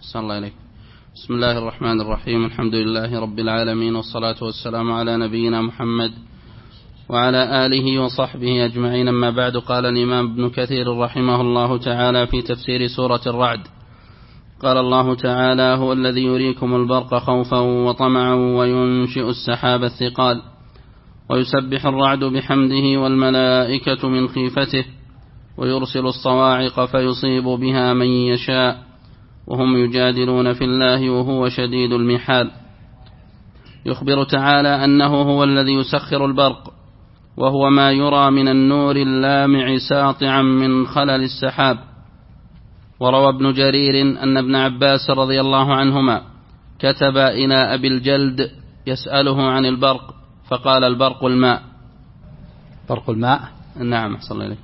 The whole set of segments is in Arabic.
أحسن الله إليك. بسم الله الرحمن الرحيم. الحمد لله رب العالمين، والصلاة والسلام على نبينا محمد وعلى آله وصحبه أجمعين. أما بعد، قال الإمام ابن كثير رحمه الله تعالى في تفسير سورة الرعد: قال الله تعالى: هو الذي يريكم البرق خوفا وطمعا وينشئ السحاب الثقال ويسبح الرعد بحمده والملائكة من خيفته ويرسل الصواعق فيصيب بها من يشاء وهم يجادلون في الله وهو شديد المحال. يخبر تعالى أنه هو الذي يسخر البرق، وهو ما يرى من النور اللامع ساطعا من خلل السحاب. وروى ابن جرير أن ابن عباس رضي الله عنهما كتب إلى أبي الجلد يسأله عن البرق، فقال: البرق الماء. برق الماء؟ نعم، أحسن الله إليك.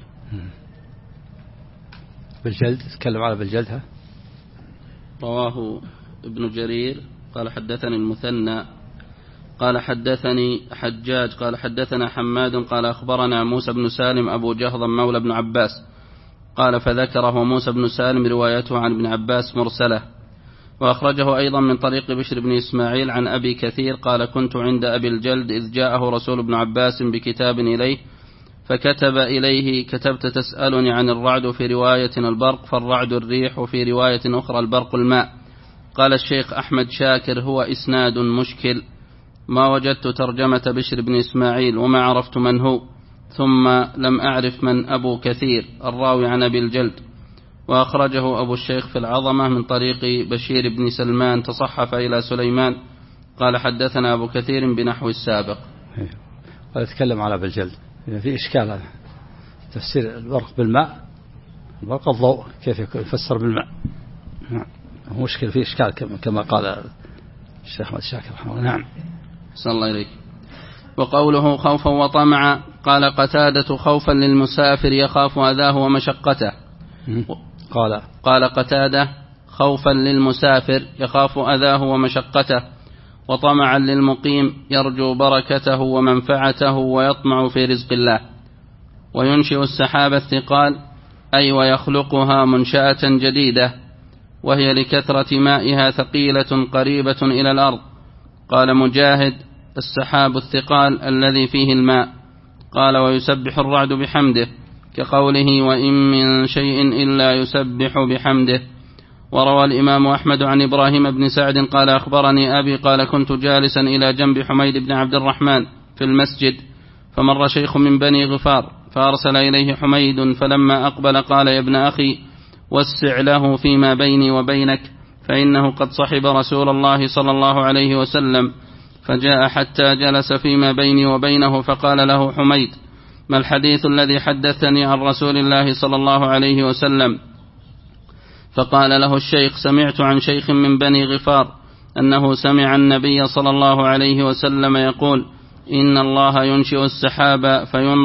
بالجلد، تكلم على بالجلد. رواه ابن جرير قال: حدثني المثنى قال: حدثني حجاج قال: حدثنا حماد قال: أخبرنا موسى بن سالم أبو جهضم مولى ابن عباس قال: فذكره موسى بن سالم روايته عن ابن عباس مرسلة. وأخرجه أيضا من طريق بشر بن إسماعيل عن أبي كثير قال: كنت عند أبي الجلد إذ جاءه رسول ابن عباس بكتاب إليه، فكتب إليه: كتبت تسألني عن الرعد، في رواية البرق، فالرعد الريح، وفي رواية أخرى البرق الماء. قال الشيخ أحمد شاكر: هو إسناد مشكل، ما وجدت ترجمة بشر بن إسماعيل وما عرفت من هو، ثم لم أعرف من أبو كثير الراوي عن أبي الجلد. وأخرجه أبو الشيخ في العظمة من طريق بشير بن سلمان تصحف إلى سليمان قال: حدثنا أبو كثير بنحو السابق. ويتكلم على أبي الجلد. في إشكال هذا تفسير البرق بالماء، البرق الضوء، كيف يفسر بالماء؟ مشكل، في إشكال كما قال الشيخ أحمد شاكر رحمه الله. نعم، صلى الله عليك. وقوله خوفا وطمعا، قال قتادة: خوفا للمسافر يخاف أذاه ومشقته. قال قتادة: خوفا للمسافر يخاف أذاه ومشقته، وطمعا للمقيم يرجو بركته ومنفعته ويطمع في رزق الله. وينشئ السحاب الثقال، أي ويخلقها منشأة جديدة، وهي لكثرة مائها ثقيلة قريبة إلى الأرض. قال مجاهد: السحاب الثقال الذي فيه الماء. قال: ويسبح الرعد بحمده، كقوله: وإن من شيء إلا يسبح بحمده. وروى الإمام أحمد عن إبراهيم بن سعد قال: أخبرني أبي قال: كنت جالسا إلى جنب حميد بن عبد الرحمن في المسجد، فمر شيخ من بني غفار فأرسل إليه حميد، فلما أقبل قال: يا ابن أخي، وسع له فيما بيني وبينك، فإنه قد صحب رسول الله صلى الله عليه وسلم. فجاء حتى جلس فيما بيني وبينه، فقال له حميد: ما الحديث الذي حدثني عن رسول الله صلى الله عليه وسلم؟ فقال له الشيخ: سمعت عن شيخ من بني غفار أنه سمع النبي صلى الله عليه وسلم يقول: إن الله ينشئ السحاب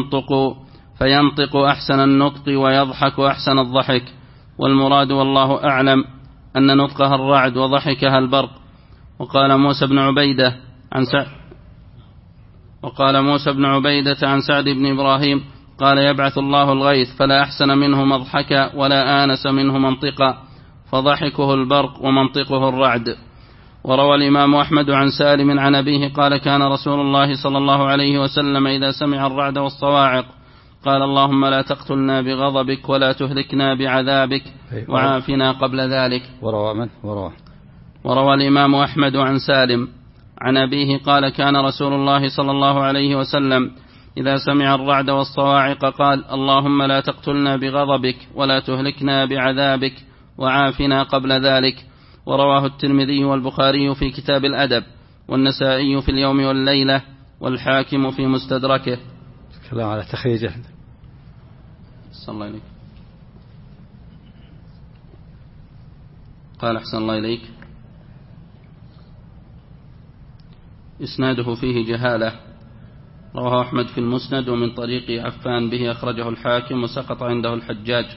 فينطق أحسن النطق ويضحك أحسن الضحك، والمراد والله أعلم أن نطقها الرعد وضحكها البرق. وقال موسى بن عبيدة عن سعد بن إبراهيم قال: يبعث الله الغيث فلا أحسن منه مضحكا ولا آنس منه منطقا، فضحكه البرق ومنطقه الرعد. وروى الإمام أحمد عن سالم عن أبيه قال: كان رسول الله صلى الله عليه وسلم إذا سمع الرعد والصواعق قال: اللهم لا تقتلنا بغضبك ولا تهلكنا بعذابك وعافنا قبل ذلك. وروى الإمام أحمد عن سالم عن أبيه قال: كان رسول الله صلى الله عليه وسلم إذا سمع الرعد والصواعق قال: اللهم لا تقتلنا بغضبك ولا تهلكنا بعذابك وعافنا قبل ذلك. ورواه الترمذي والبخاري في كتاب الأدب، والنسائي في اليوم والليلة، والحاكم في مستدركه. كلام على تخريجه. صلى الله عليك. قال: أحسن الله إليك. إسناده فيه جهالة، رواه أحمد في المسند ومن طريق عفان به، أخرجه الحاكم وسقط عنده الحجاج.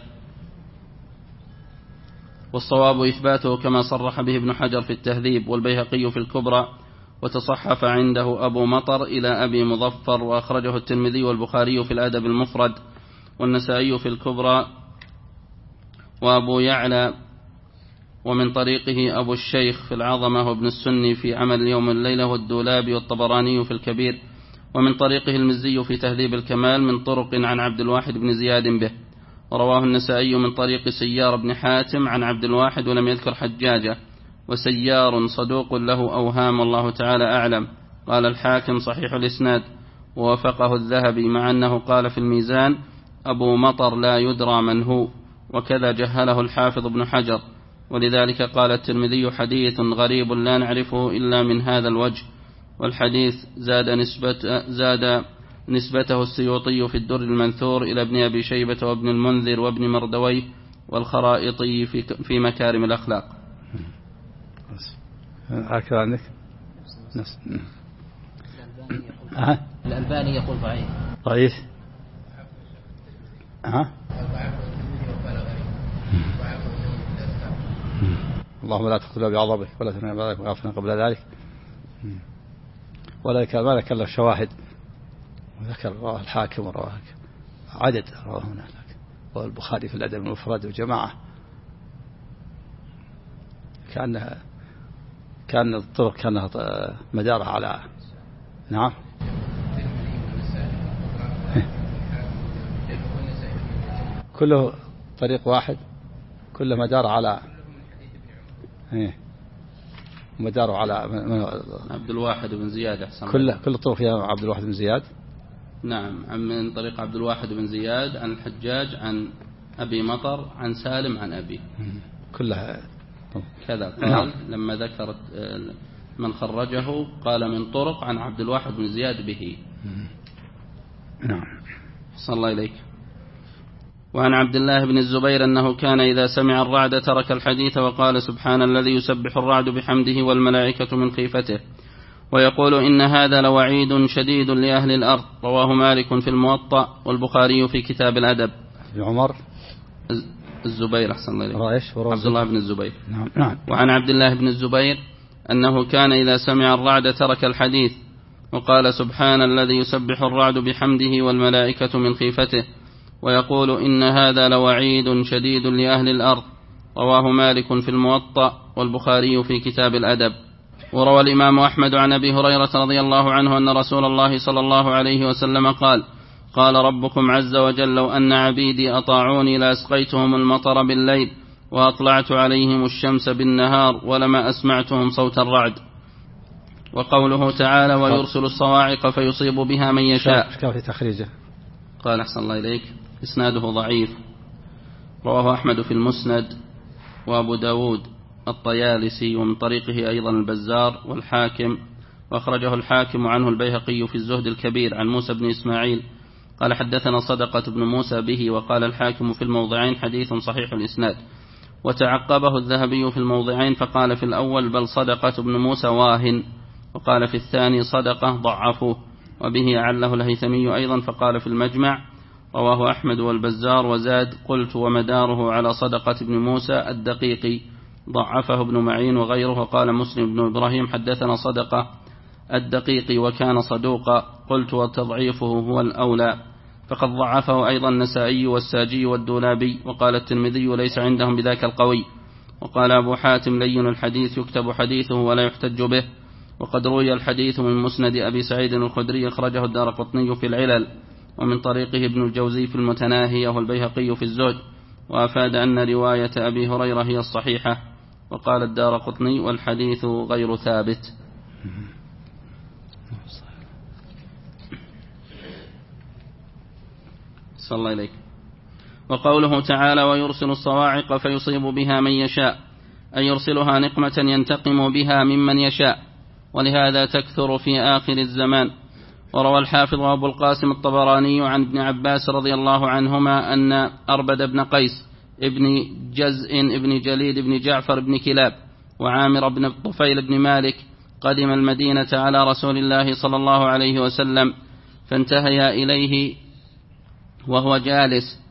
والصواب إثباته كما صرح به ابن حجر في التهذيب، والبيهقي في الكبرى، وتصحف عنده أبو مطر إلى أبي مظفر. وأخرجه الترمذي والبخاري في الأدب المفرد، والنسائي في الكبرى، وأبو يعلى ومن طريقه أبو الشيخ في العظمة وابن السني في عمل اليوم والليلة والدولابي والطبراني في الكبير، ومن طريقه المزي في تهذيب الكمال من طرق عن عبد الواحد بن زياد به. ورواه النسائي من طريق سيار بن حاتم عن عبد الواحد ولم يذكر حجاجة، وسيار صدوق له أوهام والله تعالى أعلم. قال الحاكم صحيح الإسناد، ووافقه الذهبي مع أنه قال في الميزان أبو مطر لا يدرى من هو، وكذا جهله الحافظ ابن حجر. ولذلك قال الترمذي حديث غريب لا نعرفه إلا من هذا الوجه. والحديث زاد نسبته السيوطي في الدر المنثور إلى ابن أبي شيبة وابن المنذر وابن مردويه والخرائطي في مكارم الأخلاق. هكذا عندك نفس الألباني يقول ضعيف. ضعيف اللهم لا تقتل بعضبك ولا تنام بعضك غافلا قبل ذلك، ولا ما ذكر له شواهد، وذكر رواه الحاكم ورواه عدد رواه هناك، والبخاري في الأدب المفرد وجماعة. كان الطرق كانها مدارها على نعم كله طريق واحد، كله مدار على مداره على عبد الواحد بن زياد. كل طرق يا عبد الواحد بن زياد. نعم، من طريق عبد الواحد بن زياد عن الحجاج عن أبي مطر عن سالم عن أبي، كلها كذا قال. نعم. لما ذكرت من خرجه قال من طرق عن عبد الواحد بن زياد به. نعم. صلى الله إليك. وعن عبد الله بن الزبير أنه كان إذا سمع الرعد ترك الحديث وقال سبحان الذي يسبح الرعد بحمده والملائكة من خيفته، ويقول إن هذا لوعيد شديد لأهل الأرض. رواه مالك في الموطأ والبخاري في كتاب الأدب. عمر الزبير أحسن الله إليك، عبد الله بن الزبير. نعم. وعن عبد الله بن الزبير أنه كان إذا سمع الرعد ترك الحديث وقال سبحان الذي يسبح الرعد بحمده والملائكة من خيفته، ويقول إن هذا لوعيد شديد لأهل الأرض. رواه مالك في الموطأ والبخاري في كتاب الأدب. وروى الإمام أحمد عن أبي هريرة رضي الله عنه أن رسول الله صلى الله عليه وسلم قال: قال ربكم عز وجل: لو أن عبيدي أطاعوني لأسقيتهم المطر بالليل وأطلعت عليهم الشمس بالنهار ولما أسمعتهم صوت الرعد. وقوله تعالى: ويرسل الصواعق فيصيب بها من يشاء. في تخريجه قال أحسن الله إليك إسناده ضعيف. رواه أحمد في المسند وأبو داود الطيالسي ومن طريقه أيضا البزار والحاكم، وأخرجه الحاكم عنه البيهقي في الزهد الكبير عن موسى بن إسماعيل قال حدثنا صدقة بن موسى به. وقال الحاكم في الموضعين حديث صحيح الإسناد. وتعقبه الذهبي في الموضعين فقال في الأول: بل صدقة بن موسى واهن. وقال في الثاني: صدقة ضعفوه. وبه عله الهيثمي أيضا فقال في المجمع: رواه أحمد والبزار وزاد: قلت ومداره على صدقة بن موسى الدقيقي، ضعفه ابن معين وغيره. وقال مسلم بن إبراهيم حدثنا صدقة الدقيقي وكان صدوقا، قلت وتضعيفه هو الأولى. فقد ضعفه أيضا النسائي والساجي والدولابي. وقال الترمذي: ليس عندهم بذاك القوي. وقال أبو حاتم: لين الحديث يكتب حديثه ولا يحتج به. وقد روي الحديث من مسند أبي سعيد الخدري أخرجه الدارقطني في العلل، ومن طريقه ابن الجوزي في المتناهية والبيهقي في الزهد، وأفاد أن رواية أبي هريرة هي الصحيحة. وقال الدارقطني: والحديث غير ثابت. صلى الله إليك. وقوله تعالى: ويرسل الصواعق فيصيب بها من يشاء، أن يرسلها نقمة ينتقم بها ممن يشاء، ولهذا تكثر في آخر الزمان. وروى الحافظ أبو القاسم الطبراني عن ابن عباس رضي الله عنهما أن أربد بن قيس ابن جزء ابن جليد ابن جعفر ابن كلاب وعامر بن الطفيل بن مالك قدم المدينة على رسول الله صلى الله عليه وسلم، فانتهيا إليه وهو جالس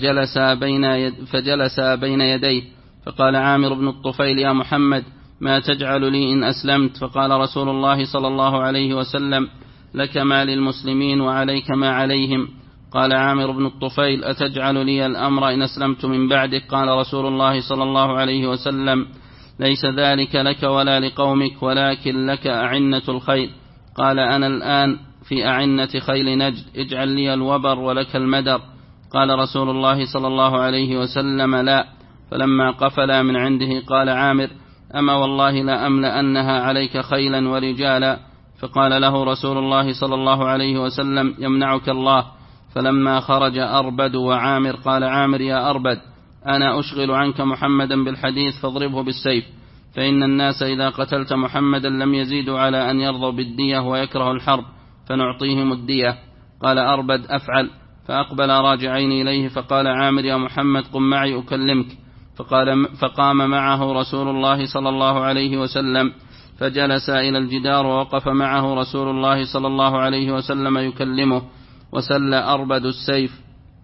فجلس بين يديه، فقال عامر بن الطفيل: يا محمد، ما تجعل لي إن أسلمت؟ فقال رسول الله صلى الله عليه وسلم: لك ما للمسلمين وعليك ما عليهم. قال عامر بن الطفيل: أتجعل لي الأمر إن أسلمت من بعدك؟ قال رسول الله صلى الله عليه وسلم: ليس ذلك لك ولا لقومك ولكن لك أعنة الخيل. قال أنا الآن في أعنة خيل نجد، اجعل لي الوبر ولك المدر. قال رسول الله صلى الله عليه وسلم لا. فلما قفل من عنده قال عامر أما والله لأملأنها عليك خيلا ورجالا. فقال له رسول الله صلى الله عليه وسلم يمنعك الله. فلما خرج أربد وعامر قال عامر يا أربد أنا أشغل عنك محمدا بالحديث فاضربه بالسيف، فإن الناس إذا قتلت محمدا لم يزيدوا على أن يرضوا بالدية ويكره الحرب فنعطيهم الدية. قال أربد أفعل. فأقبل راجعين إليه فقال عامر يا محمد قم معي أكلمك. فقام معه رسول الله صلى الله عليه وسلم فجلس إلى الجدار ووقف معه رسول الله صلى الله عليه وسلم يكلمه، وسل أربد السيف.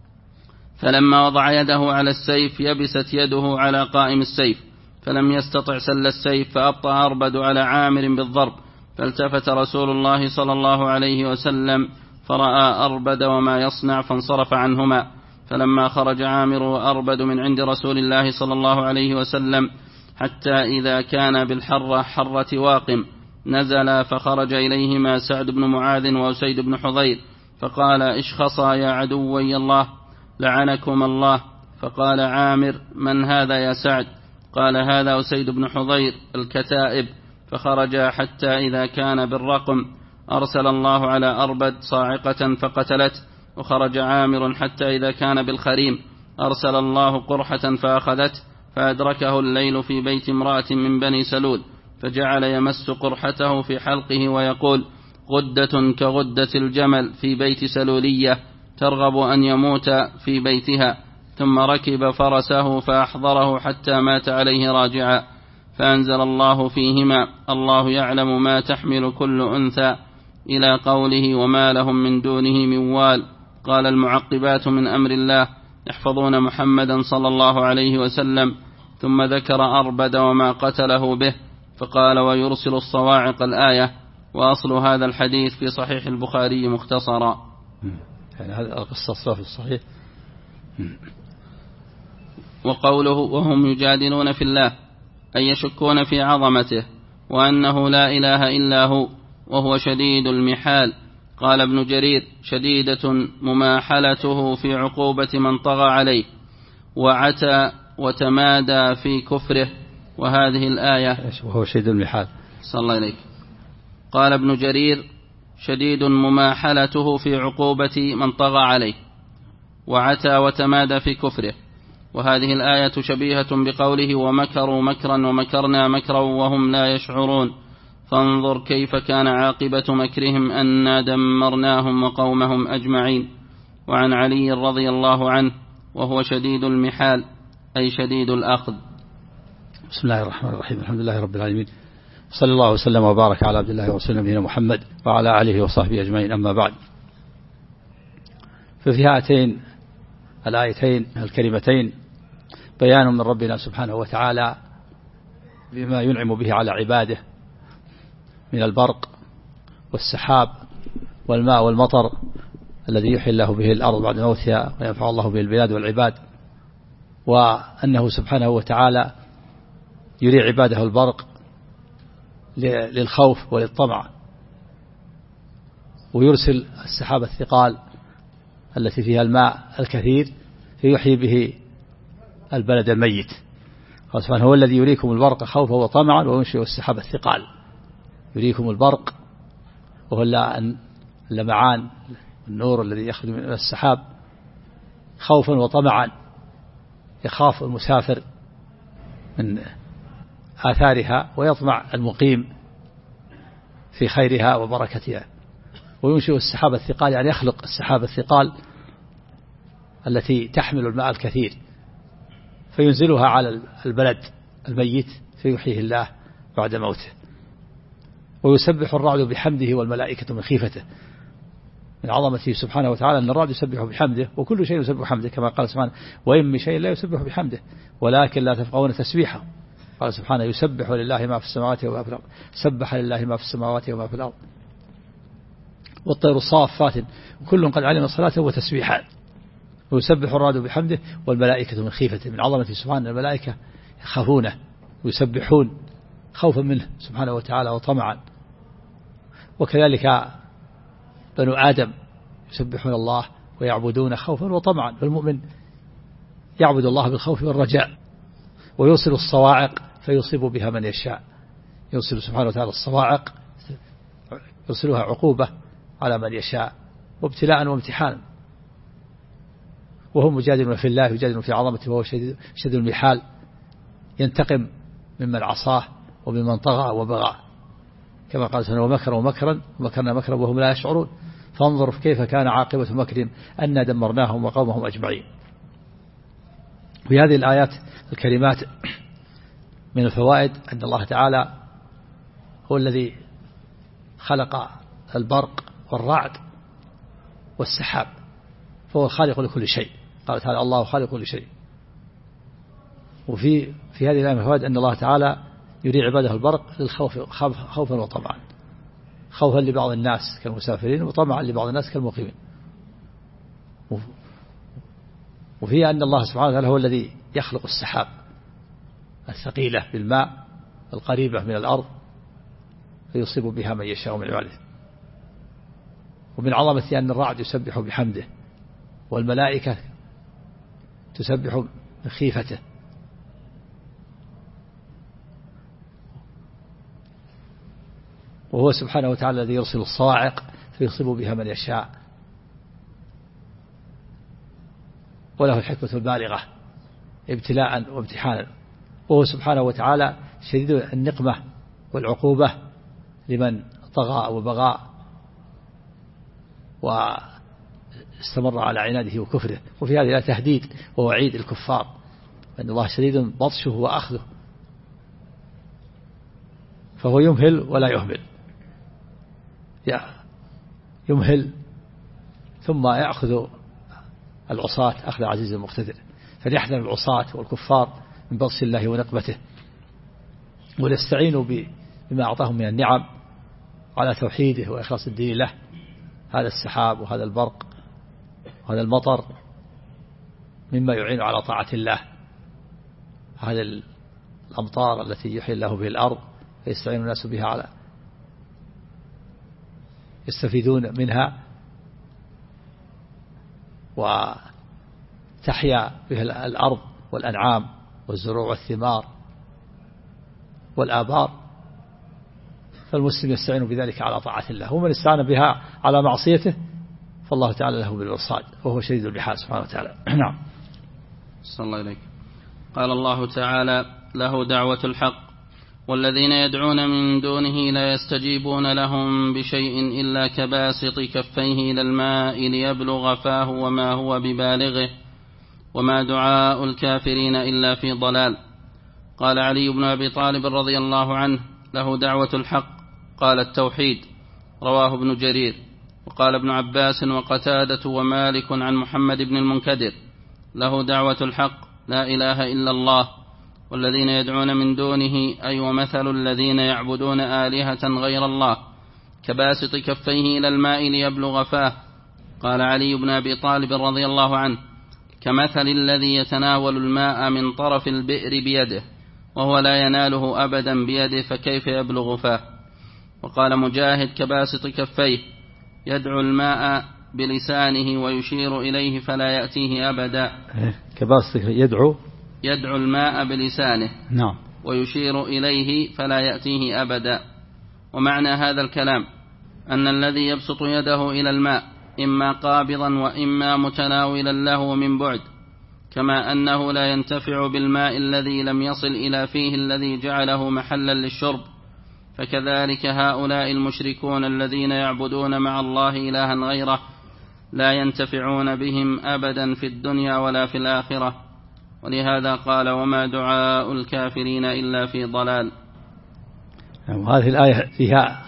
فلما وضع يده على السيف يبست يده على قائم السيف فلم يستطع سل السيف، فأبطأ أربد على عامر بالضرب. فالتفت رسول الله صلى الله عليه وسلم فرأى أربد وما يصنع فانصرف عنهما. فلما خرج عامر وأربد من عند رسول الله صلى الله عليه وسلم حتى إذا كان حرة واقم نزل، فخرج إليهما سعد بن معاذ وأسيد بن حضير فقال اشخصا يا عدوي الله لعنكم الله. فقال عامر من هذا يا سعد؟ قال هذا أسيد بن حضير الكتائب. فخرج حتى إذا كان بالرقم أرسل الله على أربد صاعقة فقتلت. وخرج عامر حتى إذا كان بالخريم أرسل الله قرحة فأخذت، فأدركه الليل في بيت امرأة من بني سلول فجعل يمس قرحته في حلقه ويقول غدة كغدة الجمل في بيت سلولية ترغب أن يموت في بيتها. ثم ركب فرسه فأحضره حتى مات عليه راجعا. فأنزل الله فيهما الله يعلم ما تحمل كل أنثى إلى قوله وما لهم من دونه من وال. قال المعقبات من أمر الله يحفظون محمدا صلى الله عليه وسلم. ثم ذكر أربد وما قتله به فقال ويرسل الصواعق الآية. وأصل هذا الحديث في صحيح البخاري مختصرا. يعني هذا القصة في الصحيح. وقوله وهم يجادلون في الله أي يشكون في عظمته وأنه لا إله إلا هو وهو شديد المحال. قال ابن جرير شديدة مماحلته في عقوبة من طغى عليه وعتى وتمادى في كفره. وهذه الآية وهو شديد المحال صلى الله عليه. قال ابن جرير شديد مماحلته في عقوبة من طغى عليه وعتى وتمادى في كفره. وهذه الآية شبيهة بقوله ومكروا مكرا ومكرنا مكرا وهم لا يشعرون فانظر كيف كان عاقبة مكرهم أنا دمرناهم وقومهم أجمعين. وعن علي رضي الله عنه وهو شديد المحال أي شديد الأخذ. بسم الله الرحمن الرحيم الحمد لله رب العالمين صلى الله وسلم وبارك على عبد الله ورسوله نبينا محمد وعلى آله وصحبه أجمعين. أما بعد، ففي هاتين الآيتين الكريمتين بيان من ربنا سبحانه وتعالى بما ينعم به على عباده من البرق والسحاب والماء والمطر الذي يحيي الله به الأرض بعد موتها وينفع الله به البلاد والعباد. وأنه سبحانه وتعالى يري عباده البرق للخوف وللطمع، ويرسل السحاب الثقال التي فيها الماء الكثير فيحيي به البلد الميت. قال سبحانه هو الذي يريكم البرق خوفا وطمعا وينشئ السحاب الثقال. يريكم البرق وهو اللمعان النور الذي يخرج من السحاب خوفا وطمعا، يخاف المسافر من آثارها ويطمع المقيم في خيرها وبركتها. وينشئ السحاب الثقال يعني يخلق السحاب الثقال التي تحمل الماء الكثير فينزلها على البلد الميت فيحييه الله بعد موته. ويسبح الرعد بحمده والملائكة من خيفته. من عظمته سبحانه وتعالى أن الرعد يسبح بحمده وكل شيء يسبح بحمده كما قال سبحانه وإن من شيء لا يسبح بحمده ولكن لا تفقهون تسبيحه. قال سبحانه يسبح لله ما في السماوات وما في الأرض. سبح لله ما في السماوات وما في الأرض. والطير صافات وكل قد علم صلاته وتسبيحات. ويسبح الرعد بحمده والملائكة من خيفته. من عظمته سبحانه الملائكة يخافونه ويسبحون خوفا منه سبحانه وتعالى وطمعا. وكذلك بنو آدم يسبحون الله ويعبدون خوفا وطمعا. فالمؤمن يعبد الله بالخوف والرجاء، ويرسل الصواعق فيصيب بها من يشاء. يرسل سبحانه وتعالى الصواعق يرسلها عقوبة على من يشاء وابتلاء وامتحانا. وهم مجادلون في الله يجادلون في عظمته وهو شديد المحال، ينتقم ممن عصاه وممن طغى وبغى، كما قال سبحانه ومكروا مكرا ومكرنا مكرا وهم لا يشعرون فانظر كيف كان عاقبة مكرهم أنا دمرناهم وقومهم أجمعين. في هذه الآيات الكريمات من الفوائد أن الله تعالى هو الذي خلق البرق والرعد والسحاب، فهو الخالق لكل شيء. قال تعالى الله خالق كل شيء. وفي هذه الآية من الفوائد أن الله تعالى يري عباده البرق للخوف خوفا وطمعا، خوفا لبعض الناس كالمسافرين وطمعا لبعض الناس كالمقيمين. وفي أن الله سبحانه وتعالى هو الذي يخلق السحاب الثقيلة بالماء القريبة من الأرض فيصيب بها من يشاء من عباده. ومن عظمة أن الرعد يسبح بحمده والملائكة تسبح بخيفته. وهو سبحانه وتعالى الذي يرسل الصواعق فيصيب بها من يشاء، وله الحكمة البالغة ابتلاء وامتحانا. وهو سبحانه وتعالى شديد النقمة والعقوبة لمن طغى وبغى واستمر على عناده وكفره. وفي هذه تهديد ووعيد الكفار أن الله شديد بطشه وأخذه، فهو يمهل ولا يهمل، يمهل ثم يأخذ العصاة أخذ عزيز مقتدر. فليحذر العصاة والكفار من بطش الله ونقمته، وليستعينوا بما أعطاهم من النعم على توحيده وإخلاص الدين له. هذا السحاب وهذا البرق وهذا المطر مما يعين على طاعة الله. هذه الأمطار التي يحيي الله به الأرض فيستعين الناس بها على يستفيدون منها وتحيا بها الأرض والأنعام والزروع والثمار والآبار. فالمسلم يستعين بذلك على طاعة الله، ومن استعان بها على معصيته فالله تعالى له بالمرصاد وهو شديد المحال سبحانه وتعالى. نعم. صلى الله عليه. قال الله تعالى له دعوة الحق والذين يدعون من دونه لا يستجيبون لهم بشيء إلا كباسط كفيه إلى الماء ليبلغ فاه وما هو ببالغه وما دعاء الكافرين إلا في ضلال. قال علي بن أبي طالب رضي الله عنه له دعوة الحق قال التوحيد، رواه ابن جرير. وقال ابن عباس وقتادة ومالك عن محمد بن المنكدر له دعوة الحق لا إله إلا الله والذين يدعون من دونه أي ومثل الذين يعبدون آلهة غير الله كباسط كفيه إلى الماء ليبلغ فاه. قال علي بن أبي طالب رضي الله عنه كمثل الذي يتناول الماء من طرف البئر بيده وهو لا يناله أبدا بيده فكيف يبلغ فاه. وقال مجاهد كباسط كفيه يدعو الماء بلسانه ويشير إليه فلا يأتيه أبدا. كباسط يدعو الماء بلسانه نعم ويشير إليه فلا يأتيه أبدا. ومعنى هذا الكلام أن الذي يبسط يده إلى الماء إما قابضا وإما متناولا له من بعد، كما أنه لا ينتفع بالماء الذي لم يصل إلى فيه الذي جعله محلا للشرب، فكذلك هؤلاء المشركون الذين يعبدون مع الله إلها غيره لا ينتفعون بهم أبدا في الدنيا ولا في الآخرة. ولهذا قال وما دعاء الكافرين إلا في ضلال. وهذه الآية فيها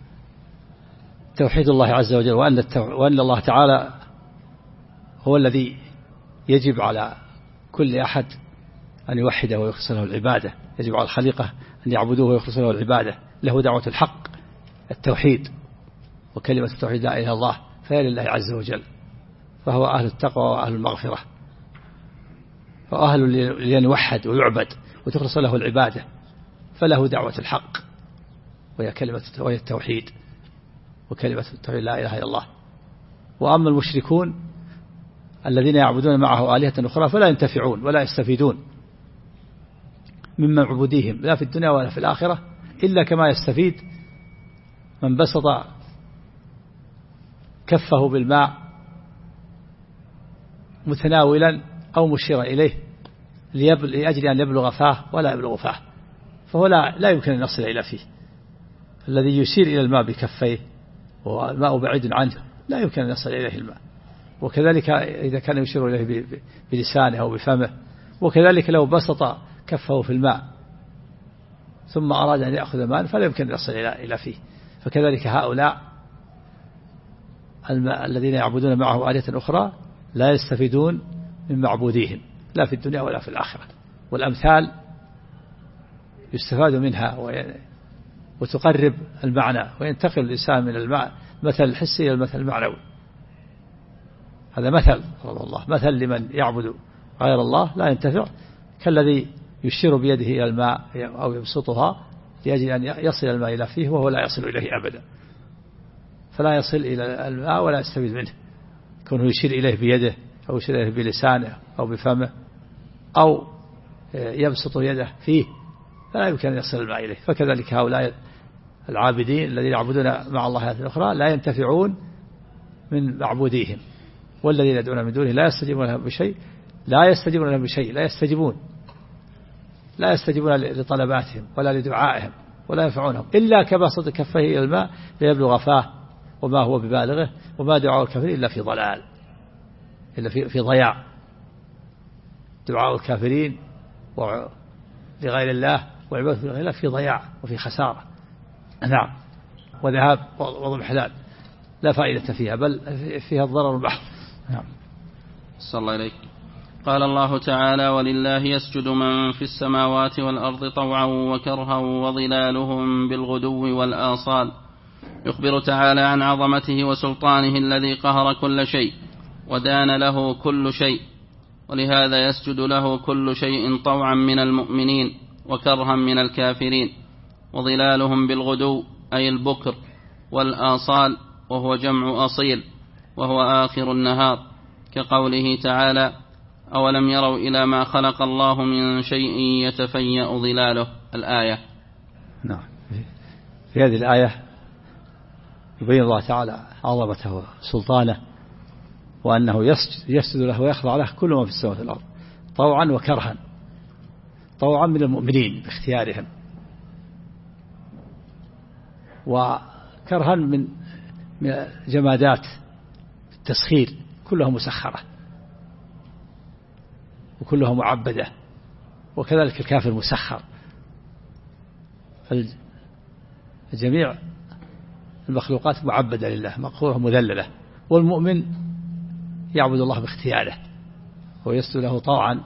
توحيد الله عز وجل، وأن الله تعالى هو الذي يجب على كل أحد أن يوحده ويخلص له العبادة. يجب على الخليقة أن يعبدوه ويخلص له العبادة. له دعوة الحق التوحيد، وكلمة التوحيد لا إله إلا الله فهي لله عز وجل، فهو أهل التقوى وأهل المغفرة، فأهل لأن يوحد ويعبد وتخلص له العبادة فله دعوة الحق وهي التوحيد، وكلمة التوحيد لا إله إلا الله. وأما المشركون الذين يعبدون معه آلهة أخرى فلا ينتفعون ولا يستفيدون من معبوديهم لا في الدنيا ولا في الآخرة، إلا كما يستفيد من بسط كفه بالماء متناولا أو مشيرا إليه لأجل أن يبلغ فاه ولا يبلغ فاه، فهو لا يمكن أن يصل إلى فيه. الذي يشير إلى الماء بكفيه والماء بعيد عنه لا يمكن أن يصل إليه الماء. وكذلك إذا كان يشير إليه بلسانه أو بفمه، وكذلك لو بسط كفه في الماء ثم أراد أن يأخذ ماء فلا يمكن أن يصل إلى فيه. فكذلك هؤلاء الذين يعبدون معه آلهة أخرى لا يستفيدون من معبوديهم لا في الدنيا ولا في الآخرة. والأمثال يستفاد منها وتقرب المعنى، وينتقل الإنسان من المثل الحسي إلى المثل المعنوي. هذا مثل الله، مثل لمن يعبد غير الله لا ينتفع، كالذي يشير بيده إلى الماء أو يبسطها لأجل أن يصل الماء إلى فيه وهو لا يصل إليه أبدا، فلا يصل إلى الماء ولا يستفيد منه. كونه يشير إليه بيده أو يشير إليه بلسانه أو بفمه أو يبسط يده فيه فلا يمكن أن يصل الماء إليه. فكذلك هؤلاء العابدين الذين يعبدون مع الله آلهة أخرى لا ينتفعون من معبوديهم، والذين يدعون من دونه لا يستجيبون لهم بشيء، لا يستجيبون لطلباتهم ولا لدعائهم ولا ينفعونهم إلا كبسط كفيه إلى الماء ليبلغ فاه وما هو ببالغه، وما دعاء الكافرين إلا في ضلال، إلا في ضياع. دعاء الكافرين لغير الله وعبادة لغير الله في ضياع وفي خسارة، نعم، وذهاب وضمحلال لا فائدة فيها، بل فيها الضرر البحر. نعم. صلى الله عليك. قال الله تعالى: ولله يسجد من في السماوات والأرض طوعا وكرها وظلالهم بالغدو والآصال. يخبر تعالى عن عظمته وسلطانه الذي قهر كل شيء ودان له كل شيء، ولهذا يسجد له كل شيء طوعا من المؤمنين وكرها من الكافرين. وظلالهم بالغدو أي البكر، والآصال وهو جمع أصيل وهو آخر النهار، كقوله تعالى: أولم يروا إلى ما خلق الله من شيء يتفيأ ظلاله، الآية. نعم. في هذه الآية يبين الله تعالى عظمته وسلطانه، وأنه يسجد له ويخضع له كل ما في السماوات والأرض طوعا وكرها. طوعا من المؤمنين باختيارهم، وكرها من جمادات التسخير كلها مسخرة وكلها معبدة، وكذلك الكافر مسخر. فالجميع المخلوقات معبدة لله مقهورة مذللة، والمؤمن يعبد الله باختياره ويسجد له طوعا،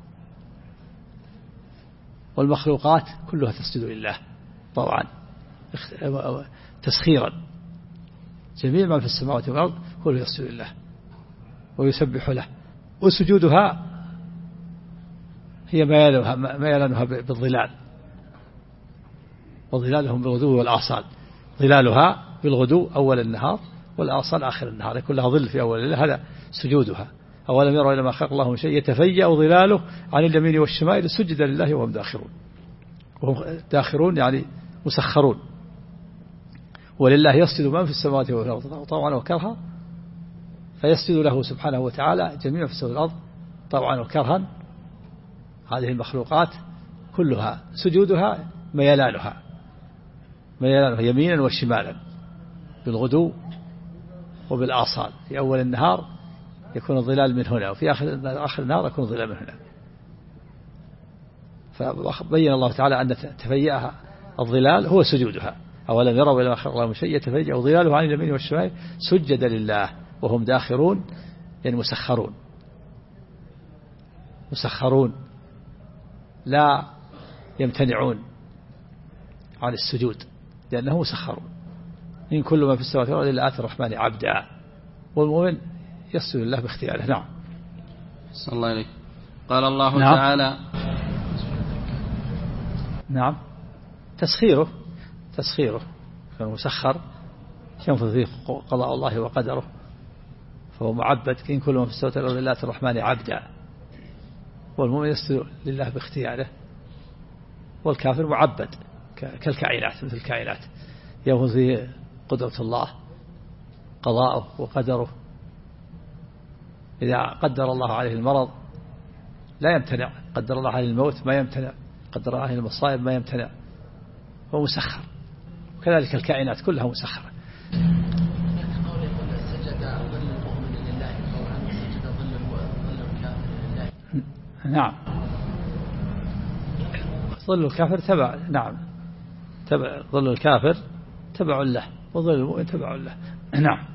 والمخلوقات كلها تسجد لله طوعا تسخيرا. جميع ما في السماوات والأرض كله يسجد لله ويسبح له، وسجودها هي ميلانها بالظلال، وظلالهم بالغدو والآصال. ظلالها بالغدو أول النهار والآصال آخر النهار، يكون لها ظل في أول الليل، هذا سجودها. أولم يروا إلى ما خلق الله من شيء يتفيأ ظلاله عن اليمين والشمال سجد لله وهم داخرون. وهم داخرون يعني مسخرون. ولله يسجد من في السماوات والأرض طوعا وكرها، فيسجد له سبحانه وتعالى جميع في السماوات والأرض طوعا وكرها. هذه المخلوقات كلها سجودها ميلانها يمينا وشمالا بالغدو وبالآصال. في أول النهار يكون الظلال من هنا، وفي آخر النهار يكون الظلال من هنا. فبين الله تعالى أن تفيأها الظلال هو سجودها. أولم يروا إلى ما خلق الله من شيء يتفيأ ظلاله عن اليمين والشمال سجد لله وهم داخرون، يعني مسخرون لا يمتنعون عن السجود لأنه مسخرون. إن كل ما في السماوات والأرض إلا آتي الرحمن عبدا. والمؤمن يسجد لله باختياره. نعم. صلى الله عليه. قال الله نعم. تعالى: نعم. تسخيره كان مسخر ينفذ فيه قضاء الله وقدره، فهو معبد. إن كل من في السماوات والأرض إلا آتي الرحمن عبدا، والمؤمن يسجد لله باختياره، والكافر معبد كالكائنات، مثل الكائنات ينفذ فيه قدرة الله قضاءه وقدره. إذا قدر الله عليه المرض لا يمتنع، قدر الله عليه الموت ما يمتنع، قدر الله عليه المصائب ما يمتنع، هو مسخر. وكذلك الكائنات كلها مسخرة. نعم، ظل الكافر تبع، نعم تبع، ظل الكافر تبع له، وظل المؤمن تبع له. نعم.